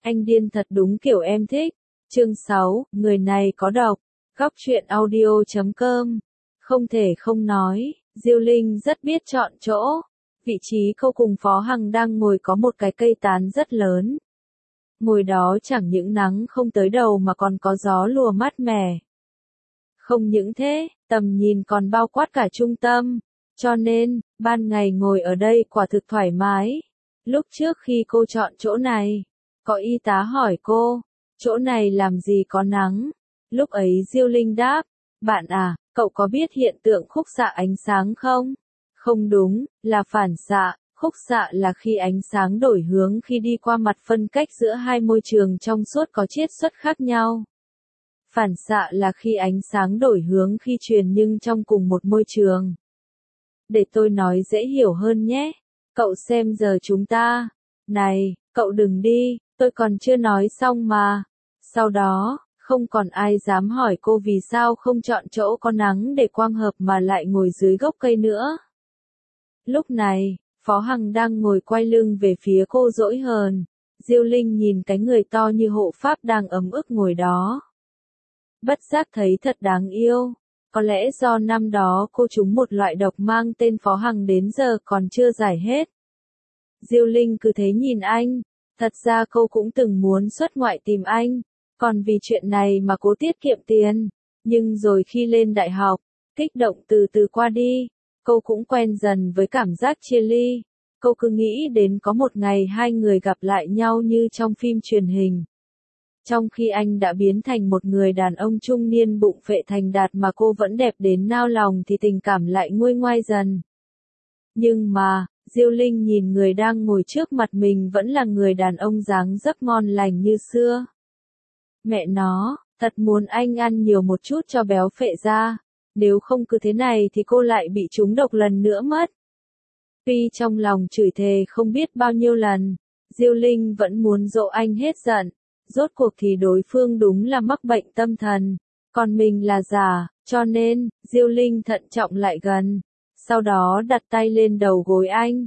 Anh điên thật đúng kiểu em thích. Chương 6, người này có độc. Góc truyện audio.com. Không thể không nói, Diêu Linh rất biết chọn chỗ. Vị trí cô cùng Phó Hằng đang ngồi có một cái cây tán rất lớn. Ngồi đó chẳng những nắng không tới đầu mà còn có gió lùa mát mẻ. Không những thế, tầm nhìn còn bao quát cả trung tâm. Cho nên, ban ngày ngồi ở đây quả thực thoải mái. Lúc trước khi cô chọn chỗ này, có y tá hỏi cô, chỗ này làm gì có nắng? Lúc ấy Diêu Linh đáp, bạn à, cậu có biết hiện tượng khúc xạ ánh sáng không? Không đúng, là phản xạ. Khúc xạ là khi ánh sáng đổi hướng khi đi qua mặt phân cách giữa hai môi trường trong suốt có chiết xuất khác nhau. Phản xạ là khi ánh sáng đổi hướng khi truyền nhưng trong cùng một môi trường. Để tôi nói dễ hiểu hơn nhé. Cậu xem giờ chúng ta. Này, cậu đừng đi, tôi còn chưa nói xong mà. Sau đó, không còn ai dám hỏi cô vì sao không chọn chỗ có nắng để quang hợp mà lại ngồi dưới gốc cây nữa. Lúc này, Phó Hằng đang ngồi quay lưng về phía cô dỗi hờn. Diêu Linh nhìn cái người to như hộ pháp đang ấm ức ngồi đó. Bất giác thấy thật đáng yêu. Có lẽ do năm đó cô trúng một loại độc mang tên Phó Hằng đến giờ còn chưa giải hết. Diêu Linh cứ thế nhìn anh. Thật ra cô cũng từng muốn xuất ngoại tìm anh. Còn vì chuyện này mà cố tiết kiệm tiền. Nhưng rồi khi lên đại học, kích động từ từ qua đi. Cô cũng quen dần với cảm giác chia ly. Cô cứ nghĩ đến có một ngày hai người gặp lại nhau như trong phim truyền hình. Trong khi anh đã biến thành một người đàn ông trung niên bụng phệ thành đạt mà cô vẫn đẹp đến nao lòng thì tình cảm lại nguôi ngoai dần. Nhưng mà, Diêu Linh nhìn người đang ngồi trước mặt mình vẫn là người đàn ông dáng dấp ngon lành như xưa. Mẹ nó, thật muốn anh ăn nhiều một chút cho béo phệ ra. Nếu không cứ thế này thì cô lại bị trúng độc lần nữa mất. Tuy trong lòng chửi thề không biết bao nhiêu lần, Diêu Linh vẫn muốn dỗ anh hết giận. Rốt cuộc thì đối phương đúng là mắc bệnh tâm thần, còn mình là giả, cho nên, Diêu Linh thận trọng lại gần. Sau đó đặt tay lên đầu gối anh.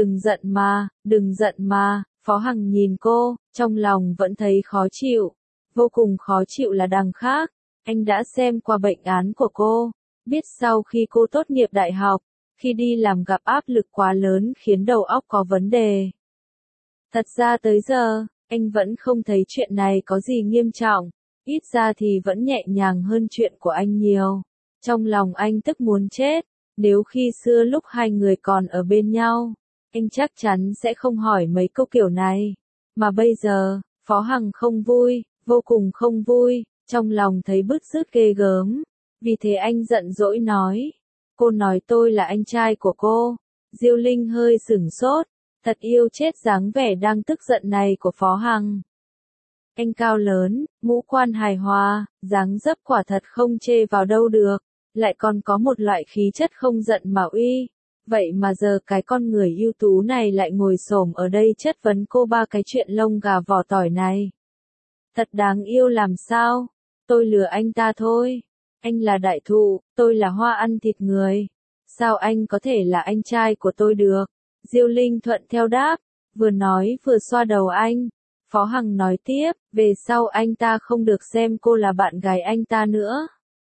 Đừng giận mà, Phó Hằng nhìn cô, trong lòng vẫn thấy khó chịu. Vô cùng khó chịu là đằng khác. Anh đã xem qua bệnh án của cô, biết sau khi cô tốt nghiệp đại học, khi đi làm gặp áp lực quá lớn khiến đầu óc có vấn đề. Thật ra tới giờ, anh vẫn không thấy chuyện này có gì nghiêm trọng, ít ra thì vẫn nhẹ nhàng hơn chuyện của anh nhiều. Trong lòng anh tức muốn chết, nếu khi xưa lúc hai người còn ở bên nhau, anh chắc chắn sẽ không hỏi mấy câu kiểu này. Mà bây giờ, Phó Hằng không vui, vô cùng không vui, trong lòng thấy bứt rứt ghê gớm. Vì thế anh giận dỗi nói, cô nói tôi là anh trai của cô. Diêu Linh hơi sửng sốt. Thật yêu chết dáng vẻ đang tức giận này của Phó Hằng. Anh cao lớn, ngũ quan hài hòa, dáng dấp quả thật không chê vào đâu được, lại còn có một loại khí chất không giận mà uy. Vậy mà giờ cái con người ưu tú này lại ngồi xổm ở đây chất vấn cô ba cái chuyện lông gà vỏ tỏi này. Thật đáng yêu làm sao? Tôi lừa anh ta thôi. Anh là đại thụ, tôi là hoa ăn thịt người. Sao anh có thể là anh trai của tôi được? Diêu Linh thuận theo đáp, vừa nói vừa xoa đầu anh. Phó Hằng nói tiếp, về sau anh ta không được xem cô là bạn gái anh ta nữa.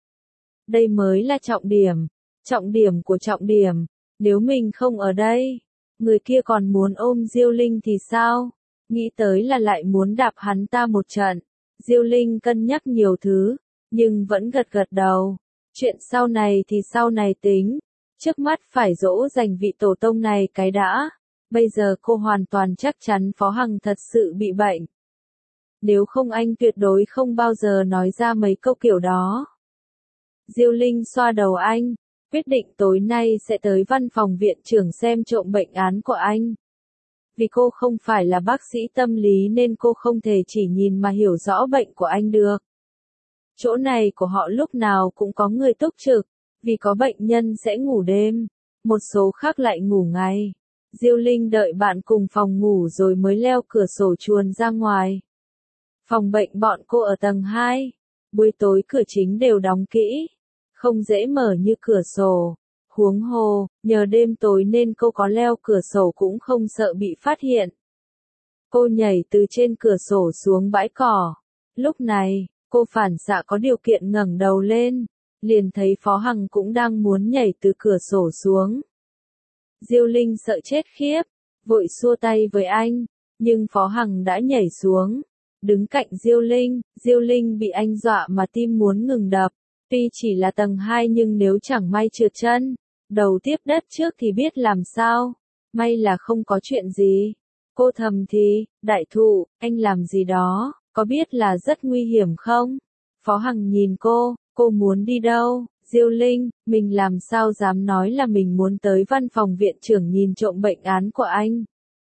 Đây mới là trọng điểm của trọng điểm. Nếu mình không ở đây, người kia còn muốn ôm Diêu Linh thì sao? Nghĩ tới là lại muốn đạp hắn ta một trận. Diêu Linh cân nhắc nhiều thứ, nhưng vẫn gật gật đầu. Chuyện sau này thì sau này tính. Trước mắt phải dỗ dành vị tổ tông này cái đã. Bây giờ cô hoàn toàn chắc chắn Phó Hằng thật sự bị bệnh. Nếu không anh tuyệt đối không bao giờ nói ra mấy câu kiểu đó. Diêu Linh xoa đầu anh, quyết định tối nay sẽ tới văn phòng viện trưởng xem trộm bệnh án của anh. Vì cô không phải là bác sĩ tâm lý nên cô không thể chỉ nhìn mà hiểu rõ bệnh của anh được. Chỗ này của họ lúc nào cũng có người túc trực. Vì có bệnh nhân sẽ ngủ đêm, một số khác lại ngủ ngày. Diêu Linh đợi bạn cùng phòng ngủ rồi mới leo cửa sổ chuồn ra ngoài. Phòng bệnh bọn cô ở tầng 2. Buổi tối cửa chính đều đóng kỹ, không dễ mở như cửa sổ. Huống hồ, nhờ đêm tối nên cô có leo cửa sổ cũng không sợ bị phát hiện. Cô nhảy từ trên cửa sổ xuống bãi cỏ. Lúc này, cô phản xạ có điều kiện ngẩng đầu lên, liền thấy Phó Hằng cũng đang muốn nhảy từ cửa sổ xuống. Diêu Linh sợ chết khiếp, vội xua tay với anh, nhưng Phó Hằng đã nhảy xuống, đứng cạnh Diêu Linh bị anh dọa mà tim muốn ngừng đập, tuy chỉ là tầng 2 nhưng nếu chẳng may trượt chân, đầu tiếp đất trước thì biết làm sao, may là không có chuyện gì. Cô thầm thì, đại thụ, anh làm gì đó, có biết là rất nguy hiểm không? Phó Hằng nhìn cô muốn đi đâu? Diêu Linh, mình làm sao dám nói là mình muốn tới văn phòng viện trưởng nhìn trộm bệnh án của anh.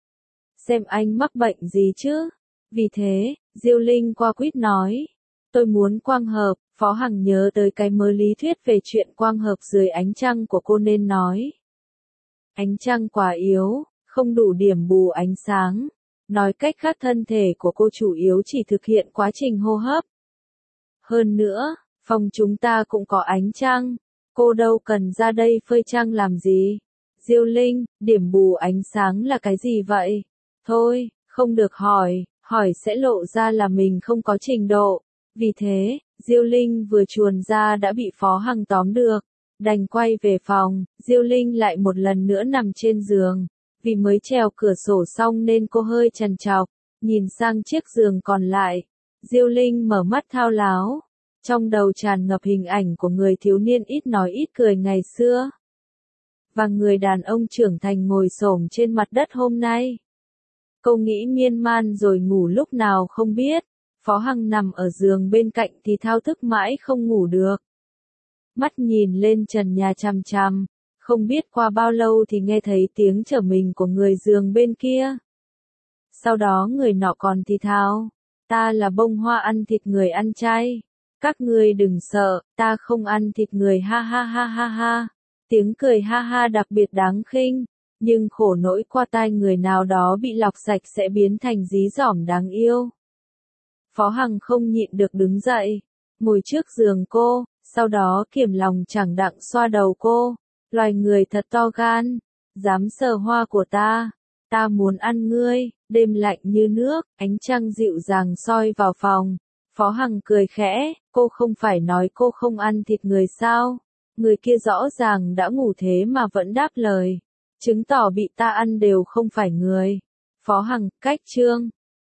Xem anh mắc bệnh gì chứ? Vì thế, Diêu Linh qua quýt nói, tôi muốn quang hợp. Phó Hằng nhớ tới cái mớ lý thuyết về chuyện quang hợp dưới ánh trăng của cô nên nói. Ánh trăng quá yếu, không đủ điểm bù ánh sáng. Nói cách khác thân thể của cô chủ yếu chỉ thực hiện quá trình hô hấp. Hơn nữa, phòng chúng ta cũng có ánh trăng. Cô đâu cần ra đây phơi trăng làm gì? Diêu Linh, điểm bù ánh sáng là cái gì vậy? Thôi, không được hỏi sẽ lộ ra là mình không có trình độ. Vì thế, Diêu Linh vừa chuồn ra đã bị Phó Hằng tóm được. Đành quay về phòng, Diêu Linh lại một lần nữa nằm trên giường. Vì mới trèo cửa sổ xong nên cô hơi trằn trọc, nhìn sang chiếc giường còn lại. Diêu Linh mở mắt thao láo. Trong đầu tràn ngập hình ảnh của người thiếu niên ít nói ít cười ngày xưa. Và người đàn ông trưởng thành ngồi xổm trên mặt đất hôm nay. Cô nghĩ miên man rồi ngủ lúc nào không biết. Phó Hằng nằm ở giường bên cạnh thì thao thức mãi không ngủ được. Mắt nhìn lên trần nhà chằm chằm, không biết qua bao lâu thì nghe thấy tiếng trở mình của người giường bên kia. Sau đó người nọ còn thì thào, ta là bông hoa ăn thịt người ăn chay. Các ngươi đừng sợ, ta không ăn thịt người ha ha ha ha ha. Tiếng cười ha ha đặc biệt đáng khinh, nhưng khổ nỗi qua tai người nào đó bị lọc sạch sẽ biến thành dí dỏm đáng yêu. Phó Hằng không nhịn được đứng dậy, ngồi trước giường cô, sau đó kiềm lòng chẳng đặng xoa đầu cô. Loài người thật to gan, dám sờ hoa của ta muốn ăn ngươi. Đêm lạnh như nước, ánh trăng dịu dàng soi vào phòng. Phó Hằng cười khẽ, cô không phải nói cô không ăn thịt người sao? Người kia rõ ràng đã ngủ thế mà vẫn đáp lời, chứng tỏ bị ta ăn đều không phải người. Phó Hằng, cách chương.